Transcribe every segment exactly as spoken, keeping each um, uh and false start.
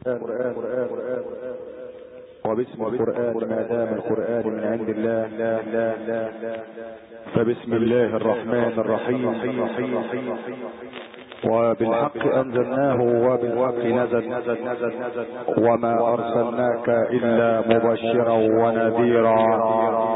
وباسم القرآن ما دام القرآن من عند الله لا لا لا فبسم الله الرحمن الرحيم وبالحق أنزلناه وبالحق نزل وما أرسلناك إلا مبشرا ونذيرا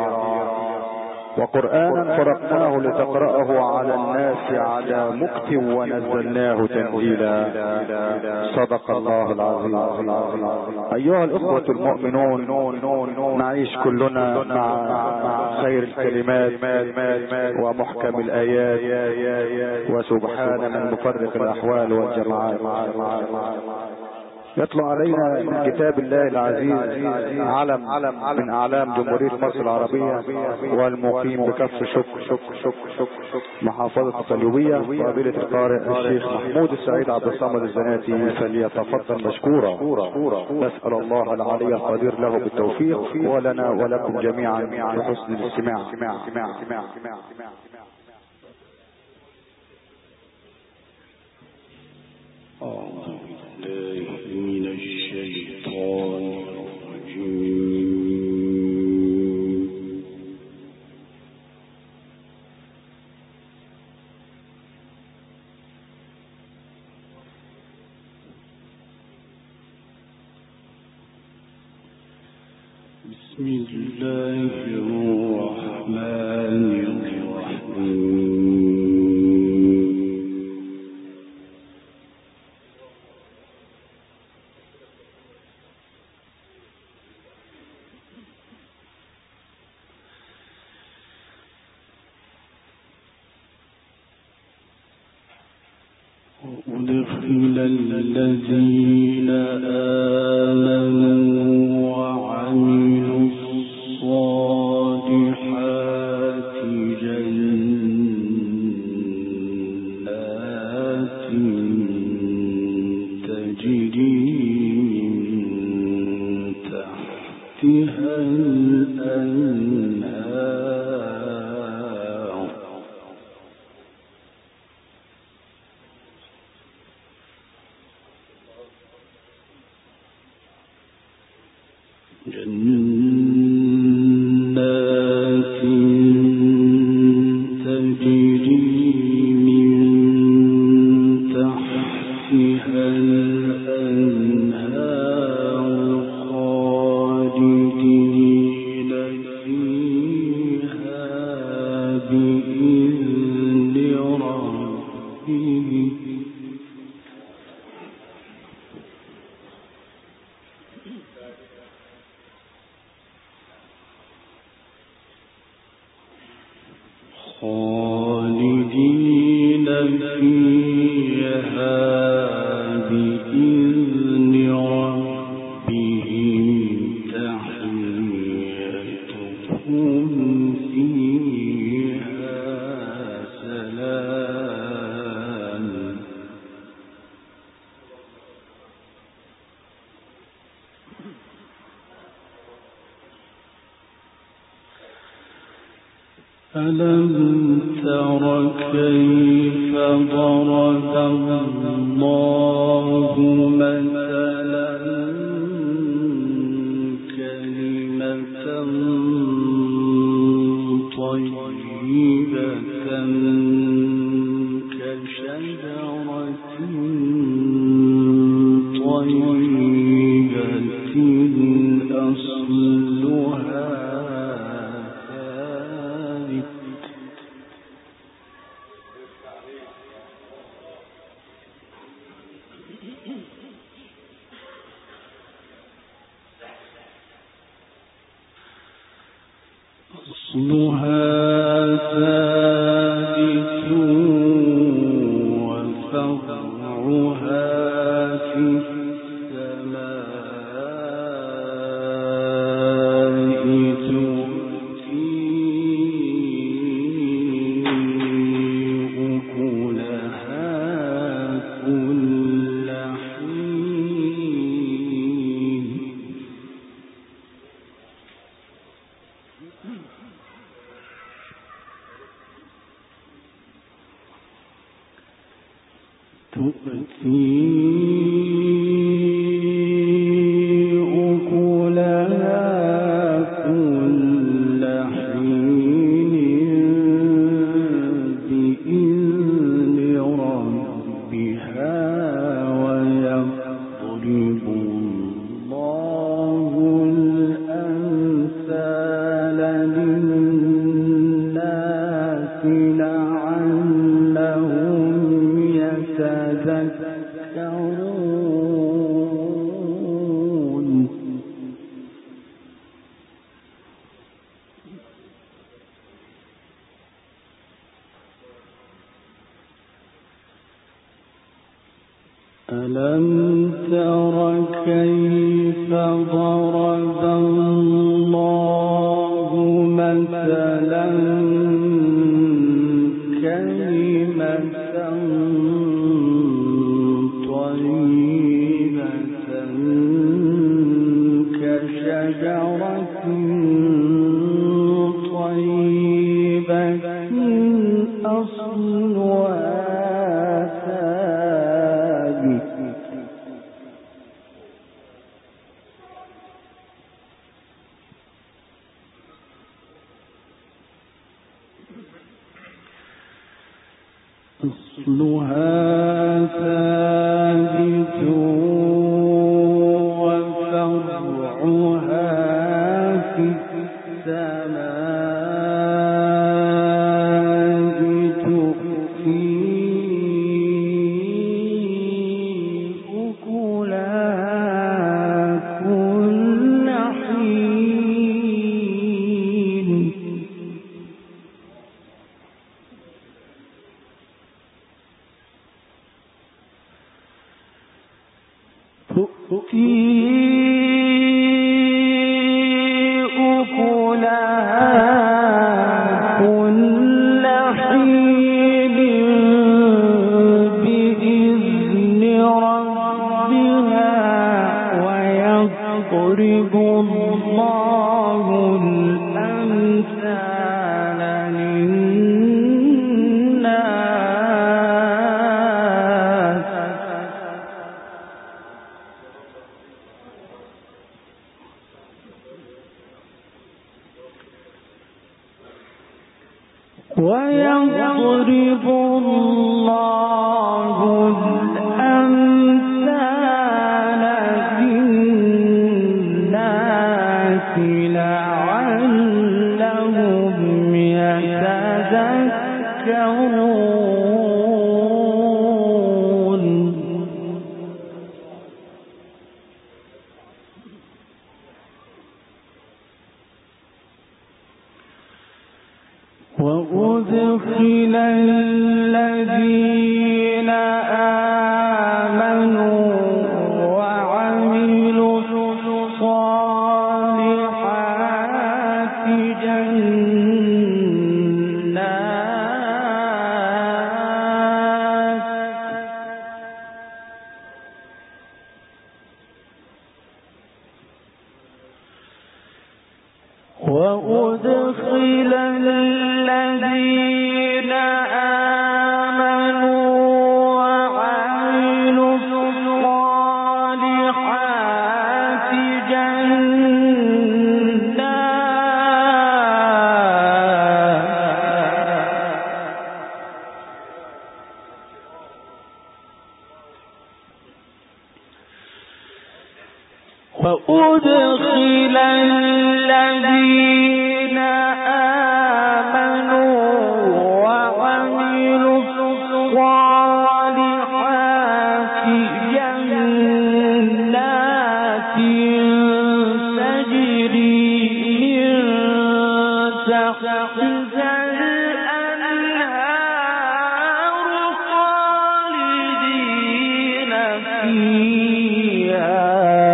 وقرآنا فرقناه لتقرأه على الناس على مكت ونزلناه تنزيلا. صدق الله العظيم. أيها الأخوة المؤمنون، نعيش كلنا مع خير الكلمات ومحكم الآيات وسبحان من مفرق الأحوال والجماعات. يطلع علينا من كتاب الله العزيز علم من اعلام جمهورية مصر العربية والمقيم بكف شكر شكر شكر شكر محافظة القليوبية فضيلة القارئ الشيخ محمود السعيد عبد الصمد الزناتي، فليتفضل مشكورا. نسأل الله العلي القدير له بالتوفيق ولنا ولكم جميعا بحسن الاستماع. من الشيطان الرجيم. بسم الله الرحمن الرحيم. وأدخل الذين آمنوا وعملوا الصالحات جنات تجري من تحتها الأنهار جنات تجري من تحتها الأنهار خالدين فيها بإذن ربهم خالدين فيها بإذن ربهم تحيتهم فيها سلام. ألم تر كيف ضرب الله مثلا كلمة طيبة كشجرة طيبة أصلها أصلها ثابت وفرعها في السماء تؤتي أكلها كل حين تؤتي يتذكرون ألم تر كيف ضرب الله مثلا كلمة طيبة كشجرة طيبة أصلها أصلها ثابت وفرعها في السماء تؤتي أكلها كل حين تؤتي أكلها كل حين بإذن ربها ويضرب الله الأمثال للناس ويضرب الله الأمثال للناس لعلهم يتذكرون وأدخل الذين آمنوا وعملوا الصالحات جنات وأدخل الذين آمنوا وعملوا الصالحات جنات وأدخل الذين آمنوا وعملوا الصالحات جنات تجري من تحتها الأنهار خالدين فيها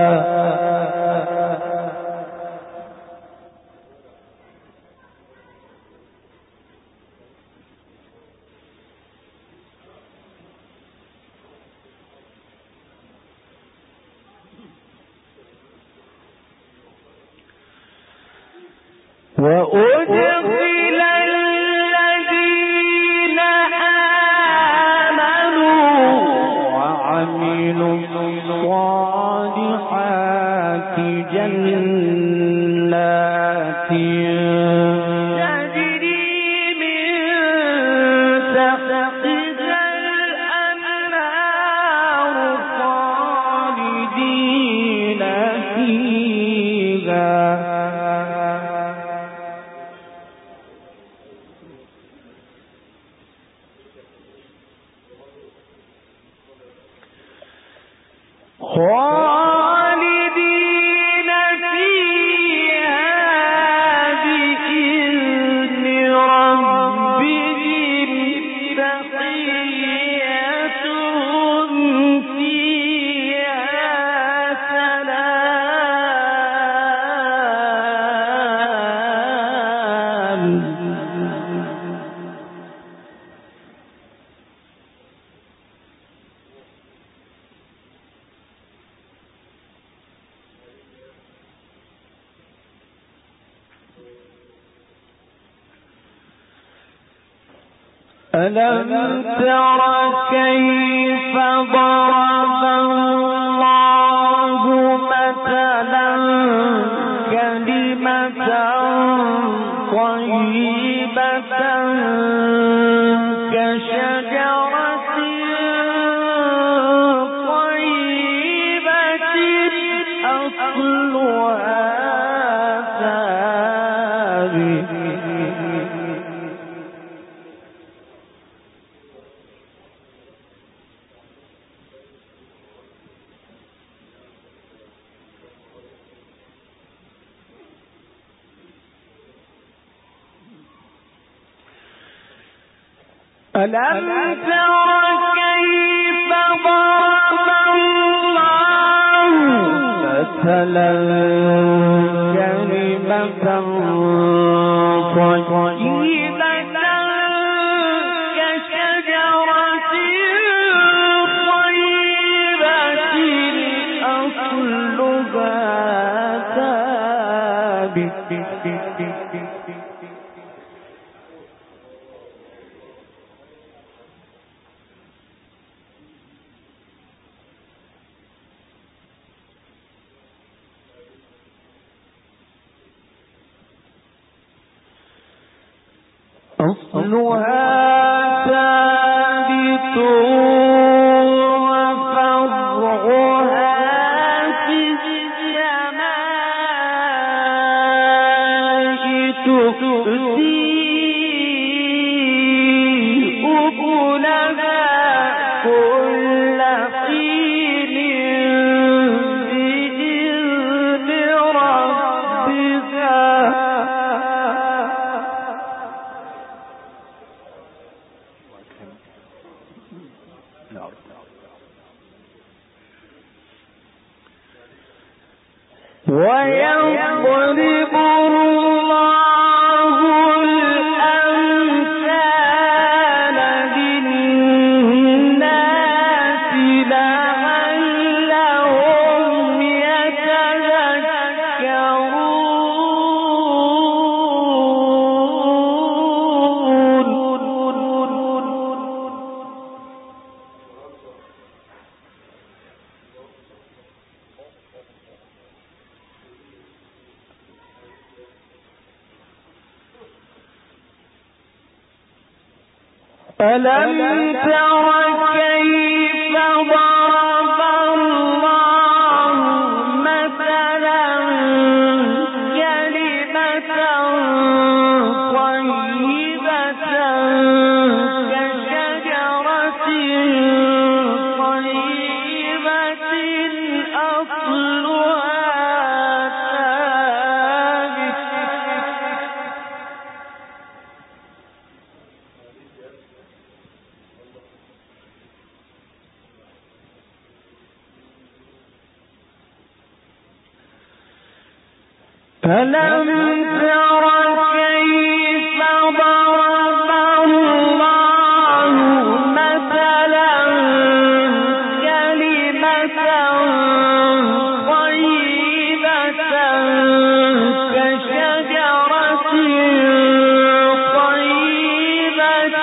وأدخل الذين آمنوا وعملوا الصالحات جنات تجري من تحتها الأنهار خالدين فيها ألم تر كيف ضرب الله مثلا كلمة طيبة كشجرة طيبة أصلها ثابت ألم تر كيف ضرب الله مثلا كلمة طيبة كشجرة طيبة أصلها ثابت أصلها ثابت وفرعها في السماء تؤتي أكلها كل حين بإذن ربها ويضرب الله الأمثال للناس لعلهم يتذكرون ألم تر كيف ضرب الله مثلا كلمة طيبة كشجرة طيبة أصلها ثابت ألم تر كيف ضرب الله مثلا كلمة طيبة كشجرة طيبة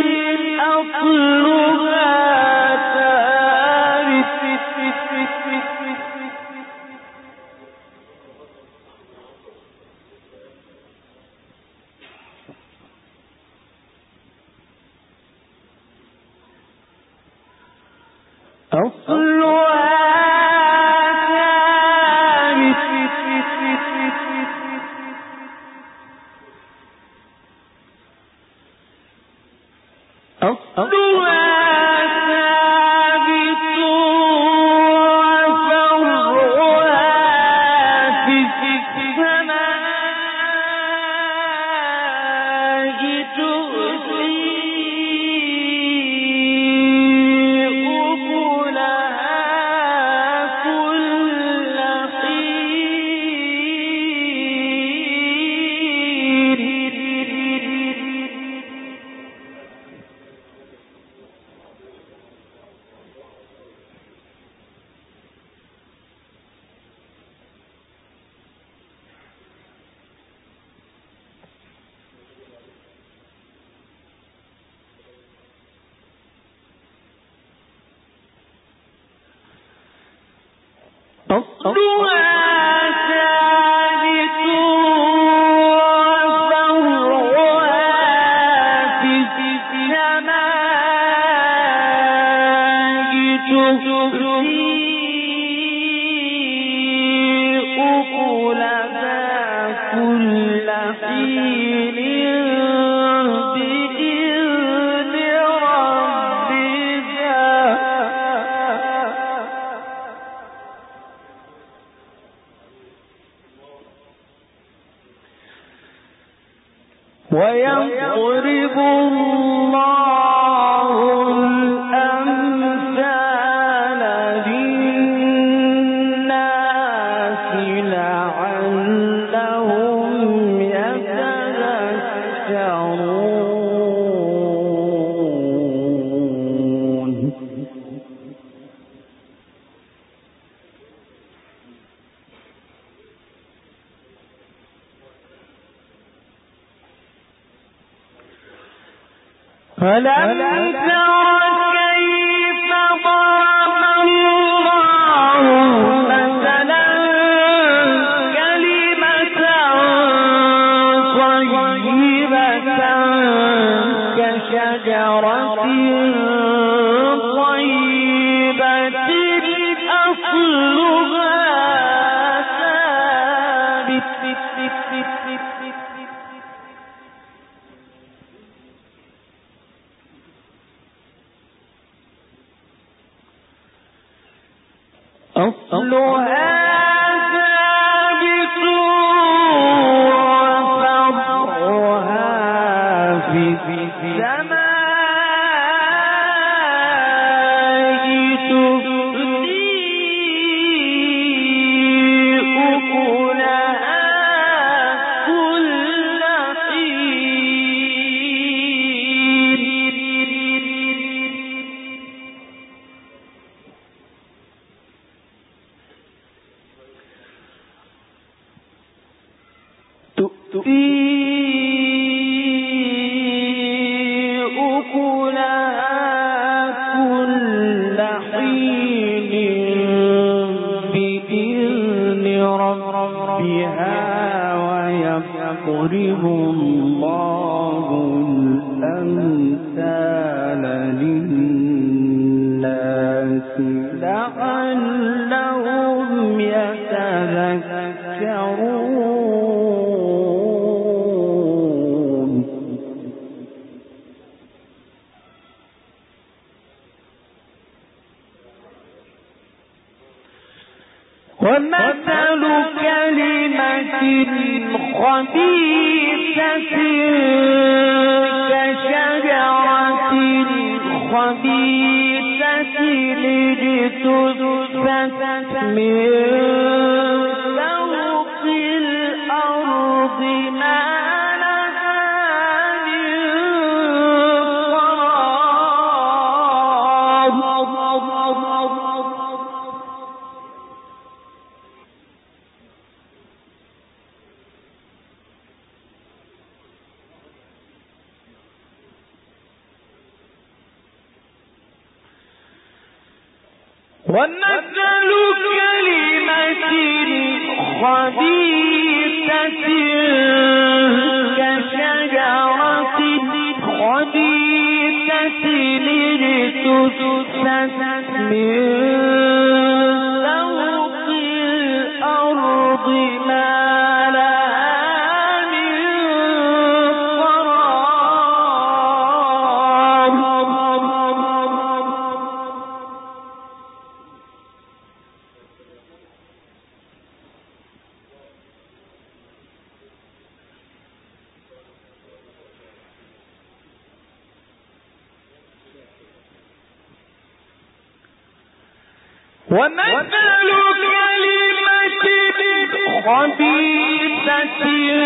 أصلها ثابت أصلها ثابت أصلها ثابت ويضرب الله الأمثال للناس لعلهم يتذكرون. فلم تر كيف ضرب الله مثلا كلمة طيبة كشجرة طيبة أصلها ثابت أصلها ثابت وفرعها في السماء تؤتي أكلها كل حين بإذن ربها ويضرب الله الأمثال للناس لعلهم يتذكرون. ومثل كلمة خبيثة كشجرة خبيثة اجتثت من فوق الأرض ما لها من قرار. ومثل كلمة خبيثة كشجرة خبيثة اجتثت من فوق الأرض ما لها من قرار. ومثل كلمة خبيثة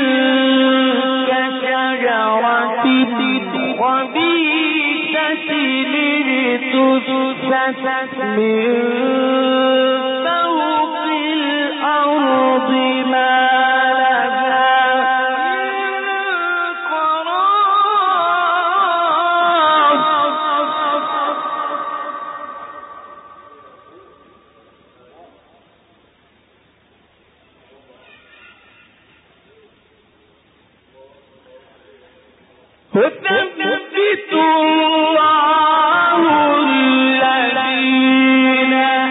كشجرة خبيثة اجتثت من فوق الأرض ما لها من قرار. يثبت الله الذين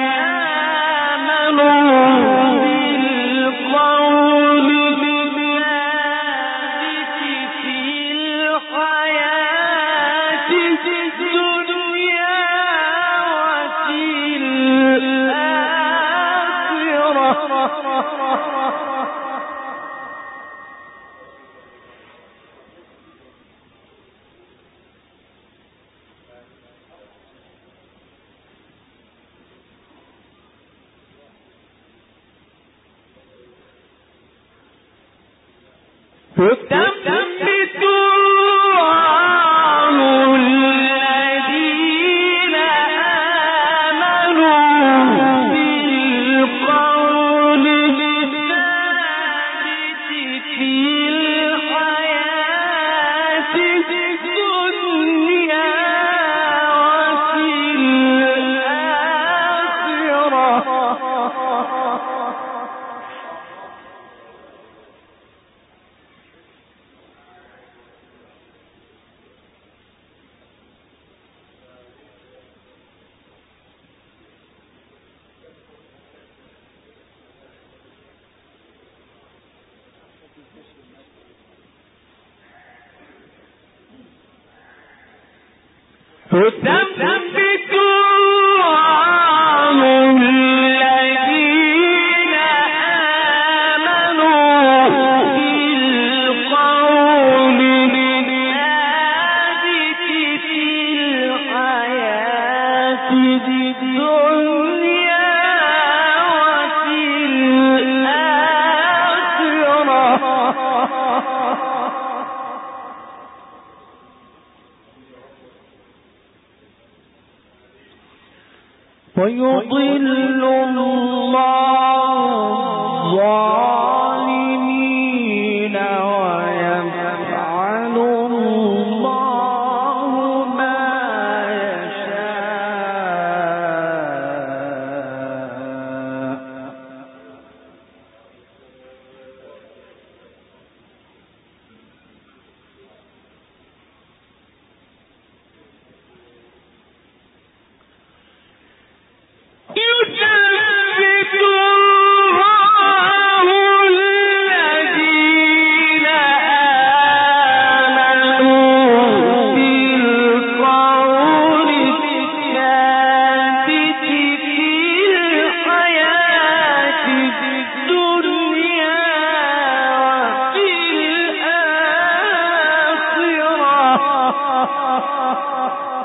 آمنوا بالقول الثابت في الحياة الدنيا وفي الآخرة. يثبت الله الذين آمنوا بالقول الثابت في الحياة الدنيا وفي الآخرة. يثبت الله الذين آمنوا بالقول الثابت في الحياة الدنيا وفي الآخرة. ويضل الله الظالمين ويفعل الله ما يشاء. يثبت الله الذين آمنوا بالقول الثابت في الحياة الدنيا وفي الآخرة.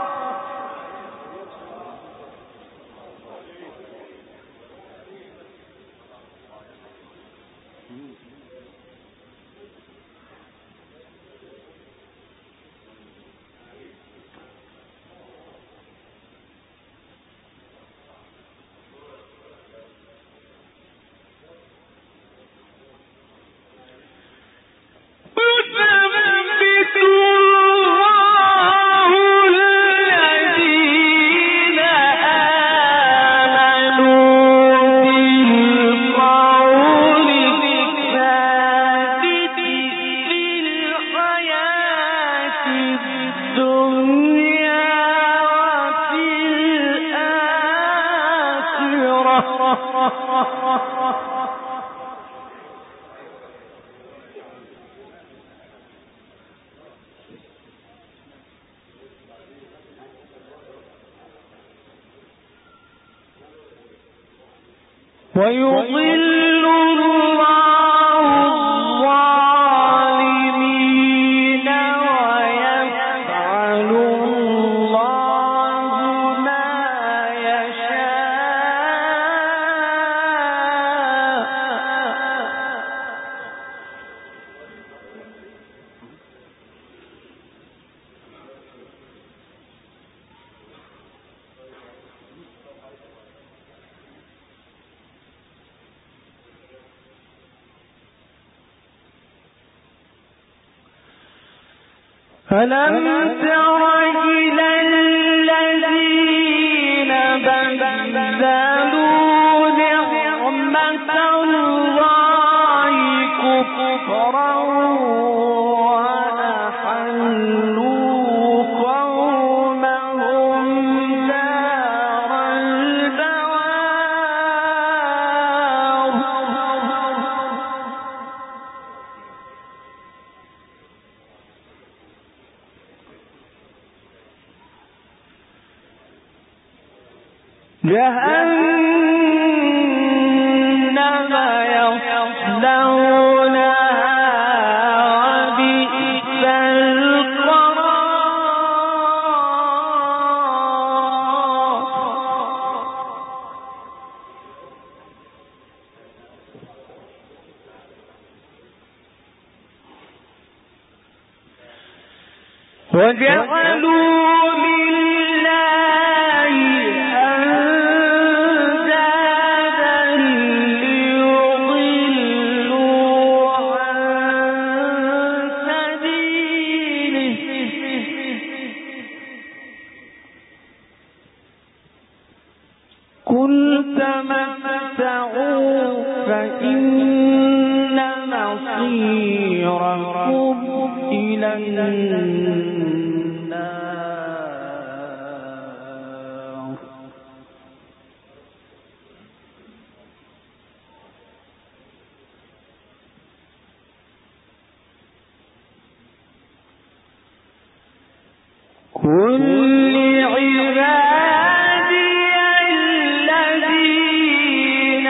يثبت الله الذين آمنوا بالقول الثابت في الحياة الدنيا وفي الآخرة. ويضل الله الظالمين ويفعل الله ما ألم تر إلى الذين بدلوا نعمة الله كفرا وأحلوا جهنم يصلونها وبئس القرار وجعلوا لله أندادا ليضلوا عن سبيله قل تمتعوا فإن مصيركم إلى النار قل لعبادي الذين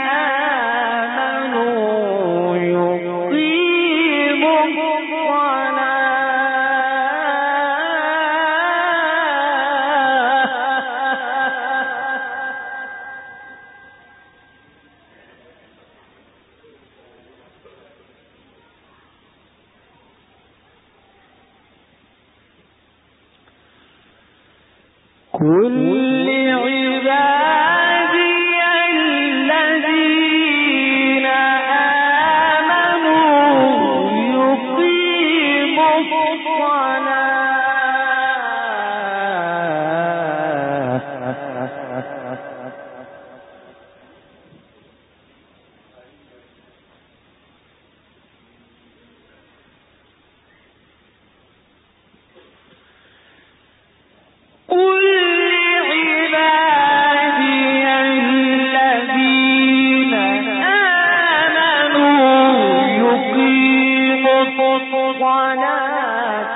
آمنوا يقيموا قل لعبادي الذين آمنوا يقيموا الصلاة قل لعبادي الذين آمنوا يقيموا الصلاة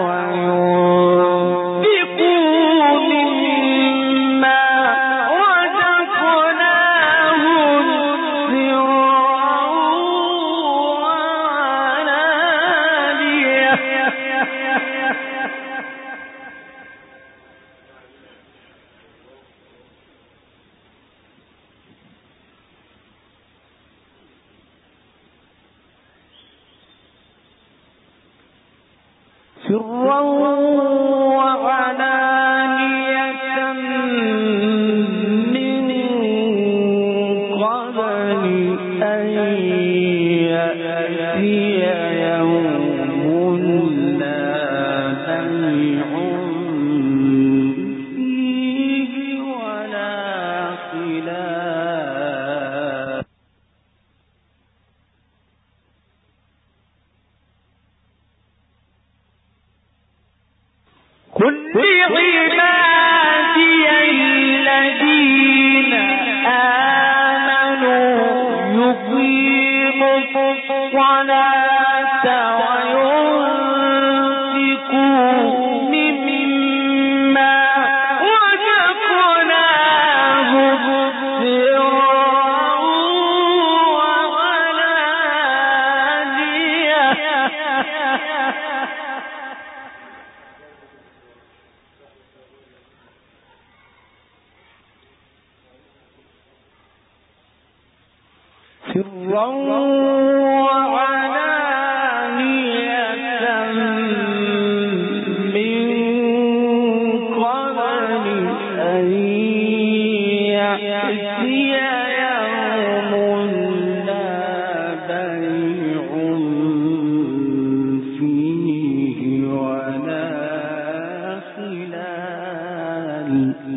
وينفقوا مما رزقناهم سرا وعلانية سرا وعلانية من قبل أن يأتي يوم لا بيع فيه ولا خلال قل لعبادي الذين آمنوا يقيموا الصلاة وينفقوا مما رزقناهم سرا وعلانية سرا وعلانية من قبل أن يأتي يوم لا بيع فيه ولا خلال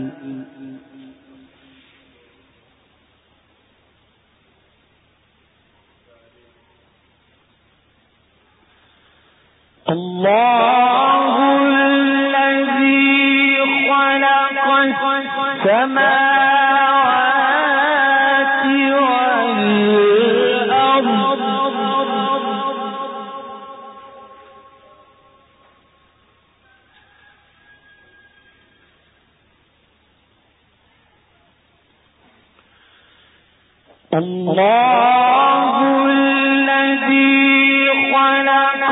الله الذي خلق السماوات والأرض الله الذي خلق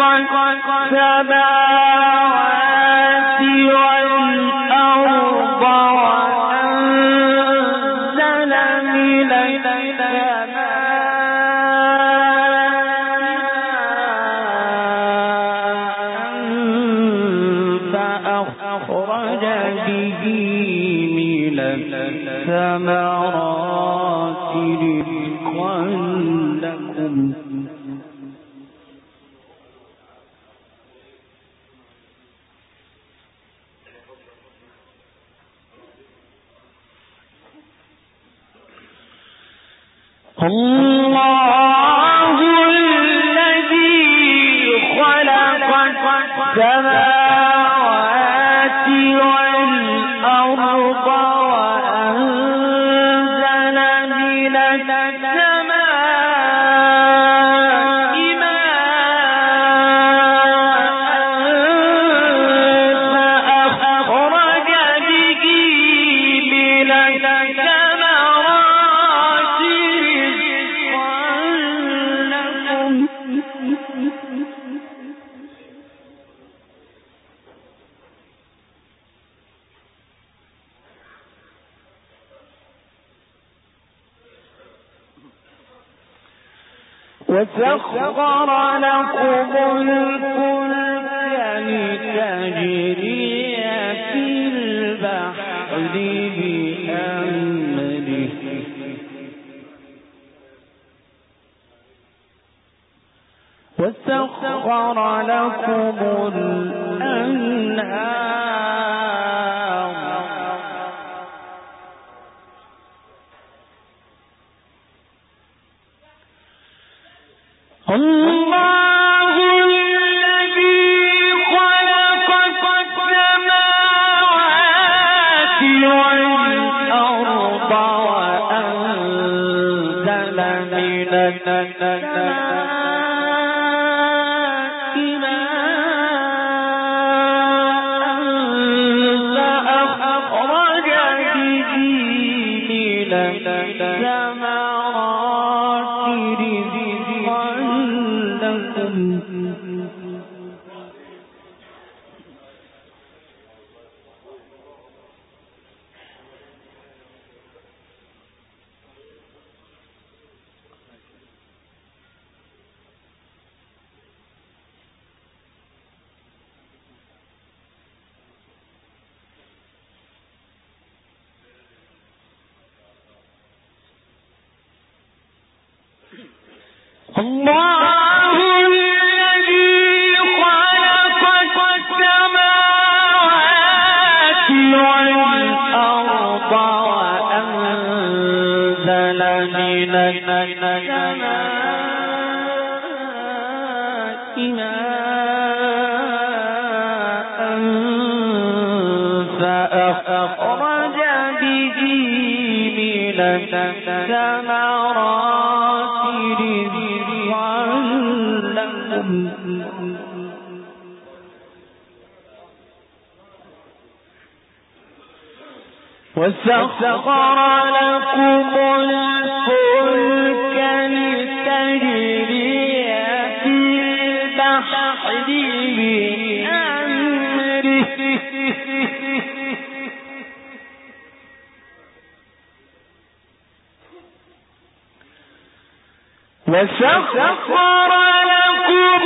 السماوات والأرض وأنزل من السماء فأخرج به من الثمرات رزقا لكم الله الذي خلق السماوات والأرض وأنزل من السماء ماء فأخرج به من الثمرات وسخر لكم الفلك لتجري في البحر بأمره وسخر لكم الأنهار الله الذي خلق السماوات والأرض وأنزل من السماء فأخرج به من الثمرات رزقا لكم الله الذي خلق السماوات والأرض وأنزل من السماء ماء فأخرج به من الثمرات رزقا لكم وسخر لكم الفلك لتجري في البحر بأمره وسخر لكم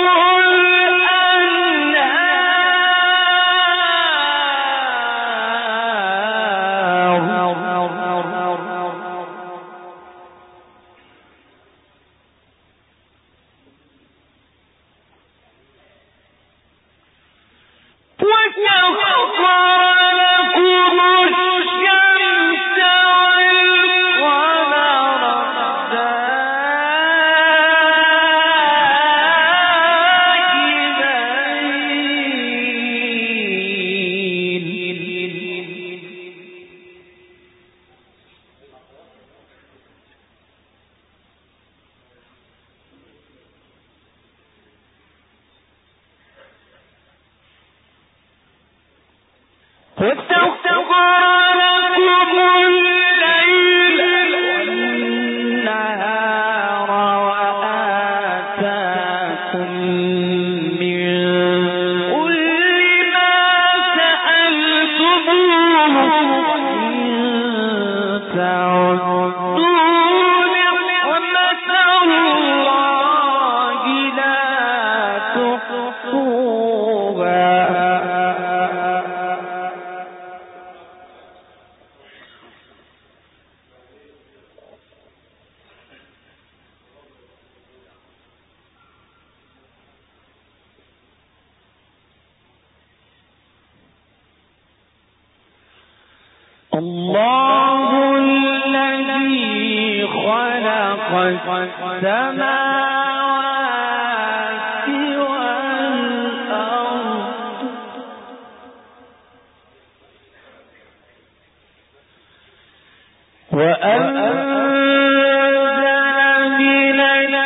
وسخر لكم الليل والنهار الله الذي خلق السماوات والأرض وأنزل من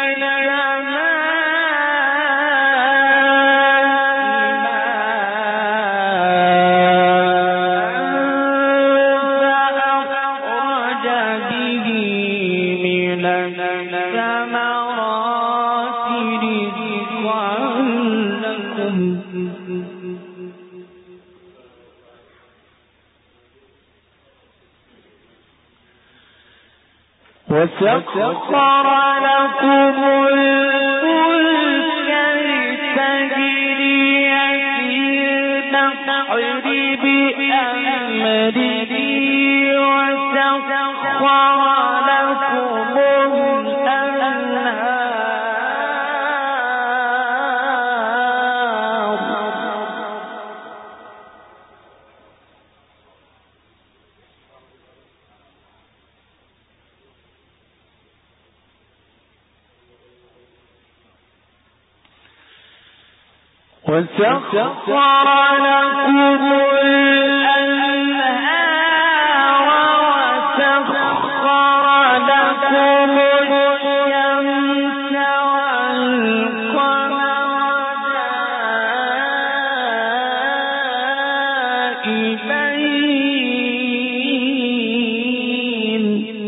وسخر لكم الفلك لتجري في البحر بأمره وسخر لكم الأنهار وسخر لكم الأنهار وسخر لكم الشمس والقمر دائبين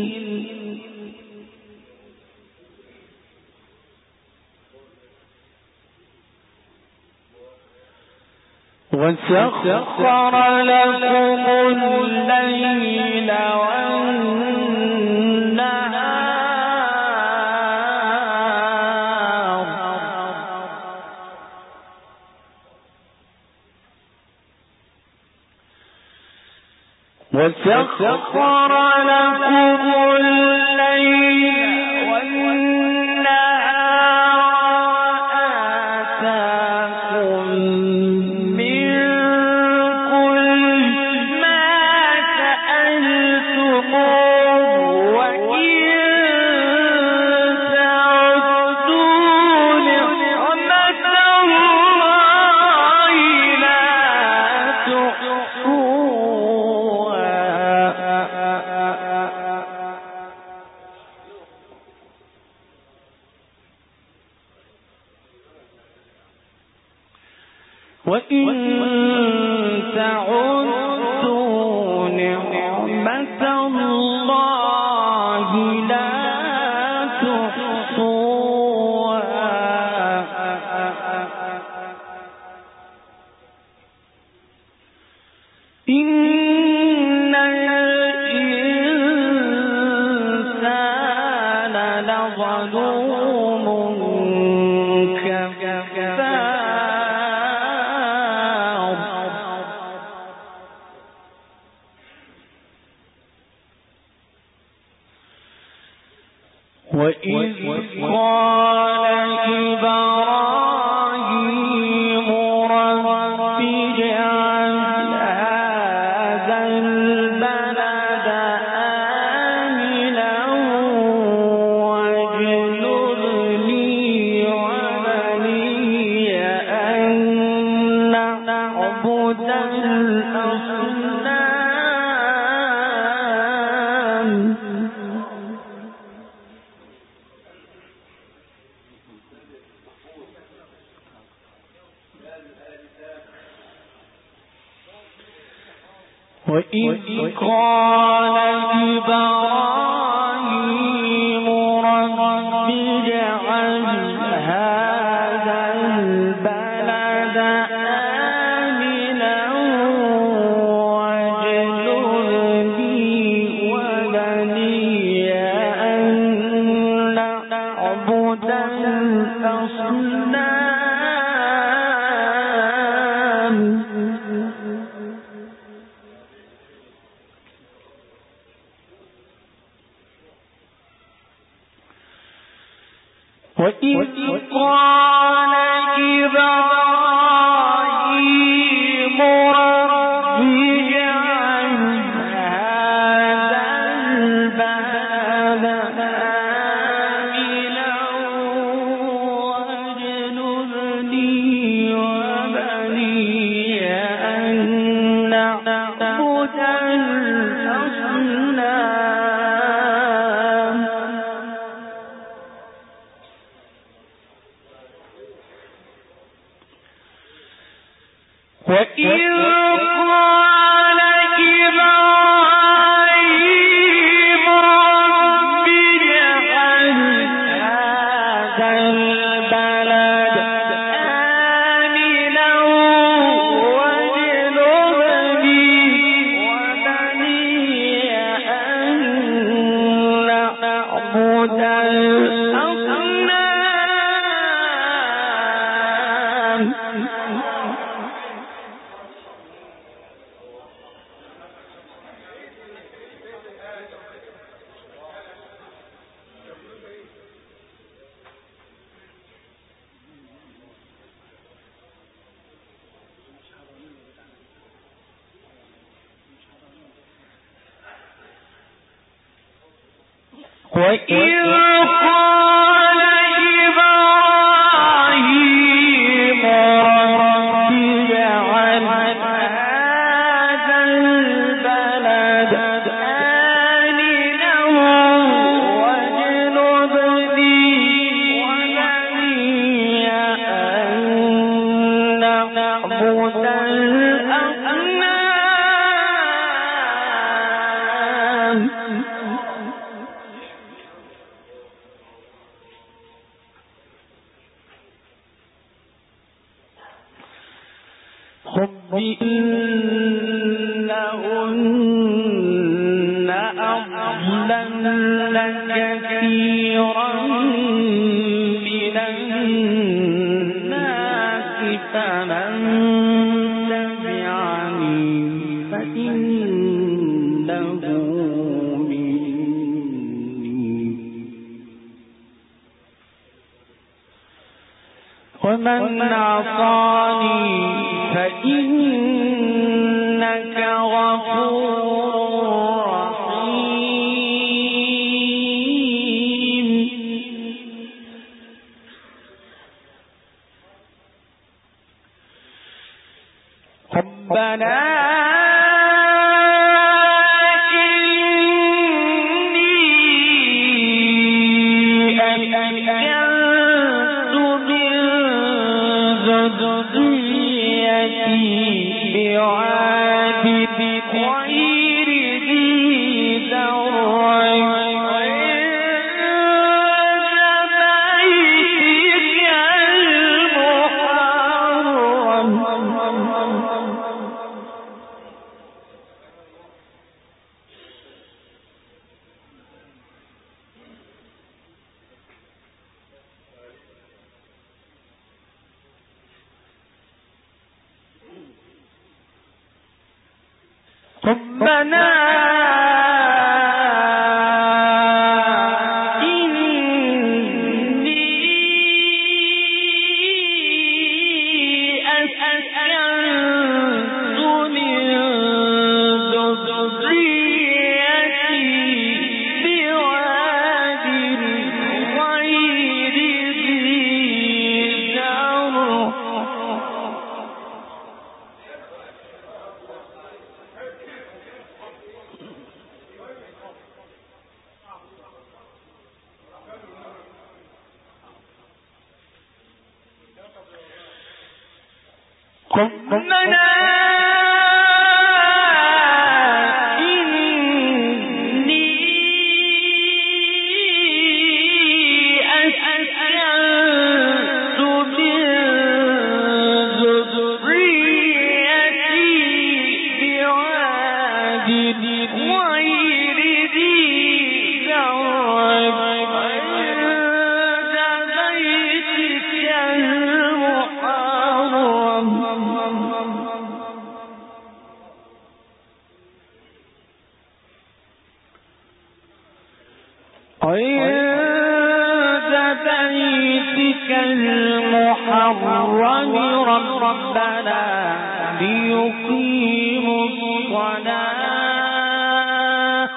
وسخر لكم الليل والنهار وسخر لكم الليل والنهار آتاكم من كل ما سألتموه وإن تعدوا نعمة الله لا تحصوها وإن تعدوا نعمة الله لا تحصوها إن الإنسان لظلوم كفار وإذ قال إبراهيم رب اجعل هذا البلد آمنا واجنبني وبني أن نعبد الأصنام وإذ قال إبراهيم رب اجعل هذا البلد آمنا واجنبني وبني أن نعبد الأصنام وإذ قال إبراهيم رب اجعل ومن عصاني فإنك غفور رحيم. ربنا ربنا إني أسكنت من ذريتي بواد غير ذي زرع ربنا إني أسكنت من ذريتي بواد غير ذي زرع عند بيتك المحرم عند بيتك المحرم ربنا ليقيموا الصلاة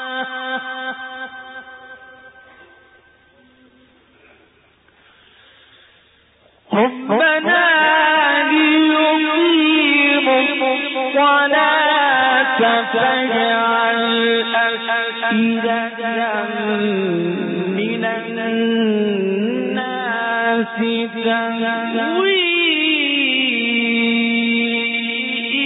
ربنا ليقيموا الصلاة فاجعل أفئدة من الناس تهوي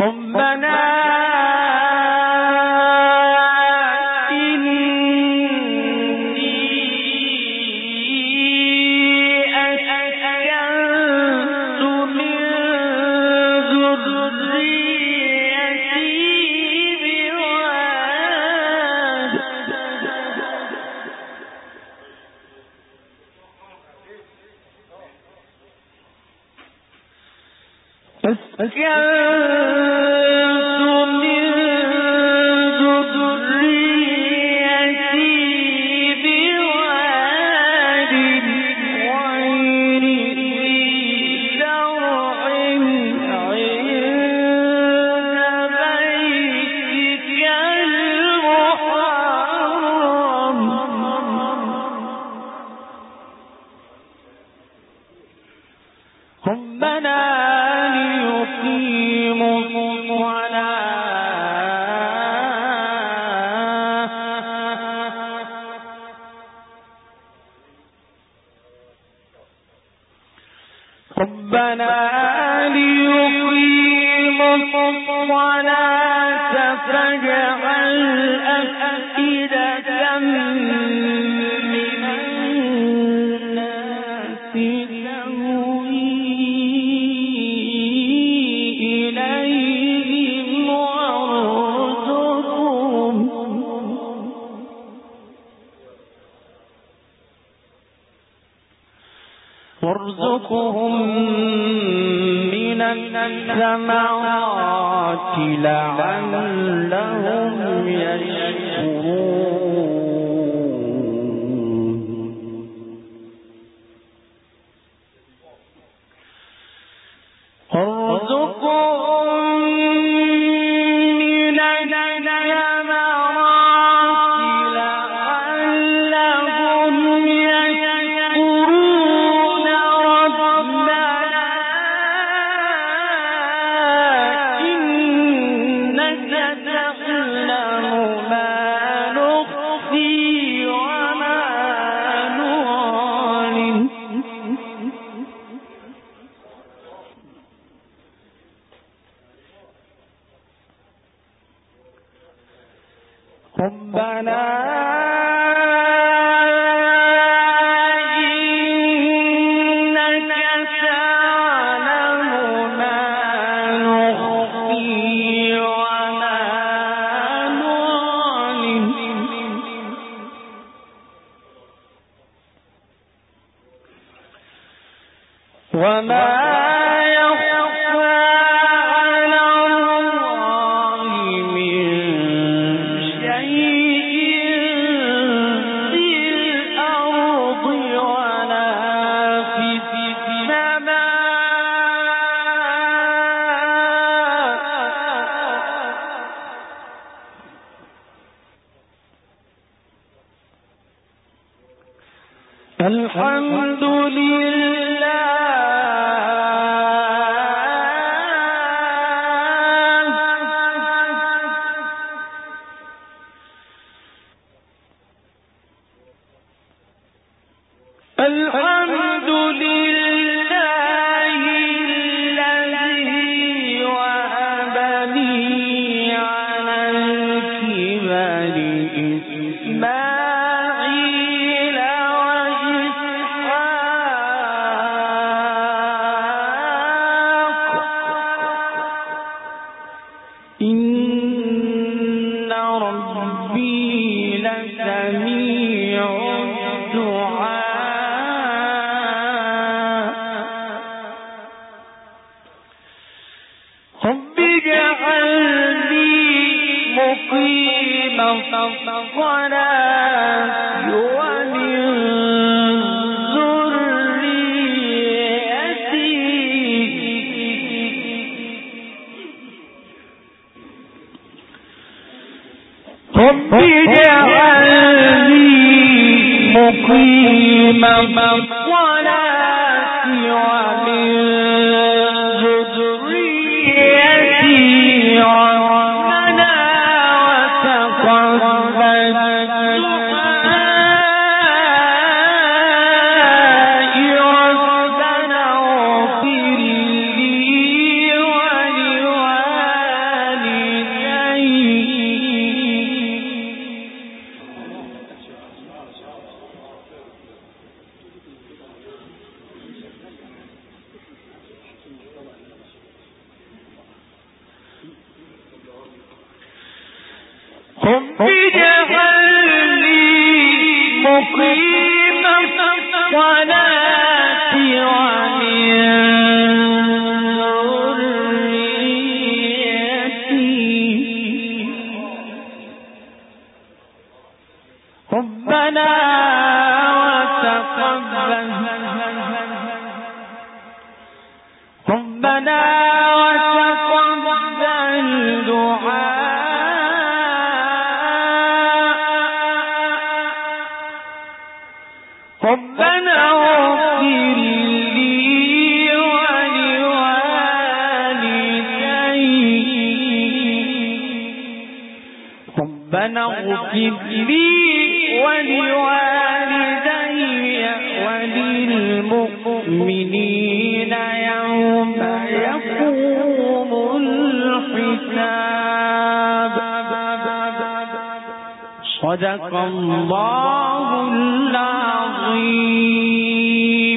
وارزقهم من الثمرات لعلهم يشكرون وارزقهم من الثمرات لعلهم يشكرون ربنا إنك تعلم ما نخفي وما نعلن ربنا إنك تعلم ما نخفي وما نعلن وما يخفى على الله من شيء في الأرض ولا في السماء الحمد الحمد لله الذي وهب لي على الكبر إسماعيل وإسحاق إن ربي لسميع الدعاء رب اجعلني مقيم الصلاة ومن ذريتي رب اجعلني مقيم الصلاة ومن ذريتي ربنا وتقبل دعائي ربنا اغفر لي ولوالدي رب اجعلني مقيم الصلاة ومن ذريتي ربنا وتقبل ربنا وتقبل دعاء ربنا اغفر لي ولوالدي ربنا اغفر لي ولوالدي وللمؤمنين يوم يقوم الحساب صدق الله العظيم.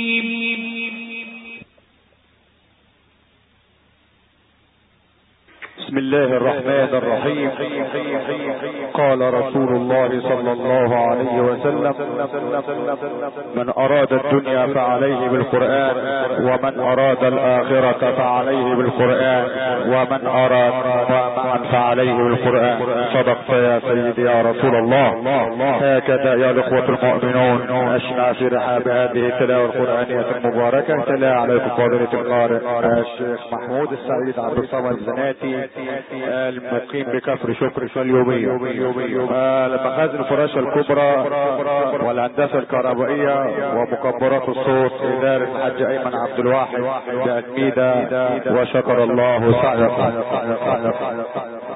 بسم الله الرحمن الرحيم. قال رسول الله صلى الله عليه وسلم: من أراد الدنيا فعليه بالقرآن، ومن أراد الآخرة فعليه بالقرآن، ومن أراد طمعا فعليه بالقرآن. صدقت يا سيدي يا رسول الله. هكذا يا الإخوة المؤمنون أشنا في رحاب هذه التلاوة القرآنية المباركة. تلا عليكم فضيلة القارئ الشيخ محمود السعيد عبد الصمد الزناتي المقيم بكفر شكر اليومية. المخازن الفراشة الكبرى والهندسة الكهربائية ومكبرات الصوت إدارة الحاج أيمن عبد الواحد بألميدة. وشكر الله سعيكم.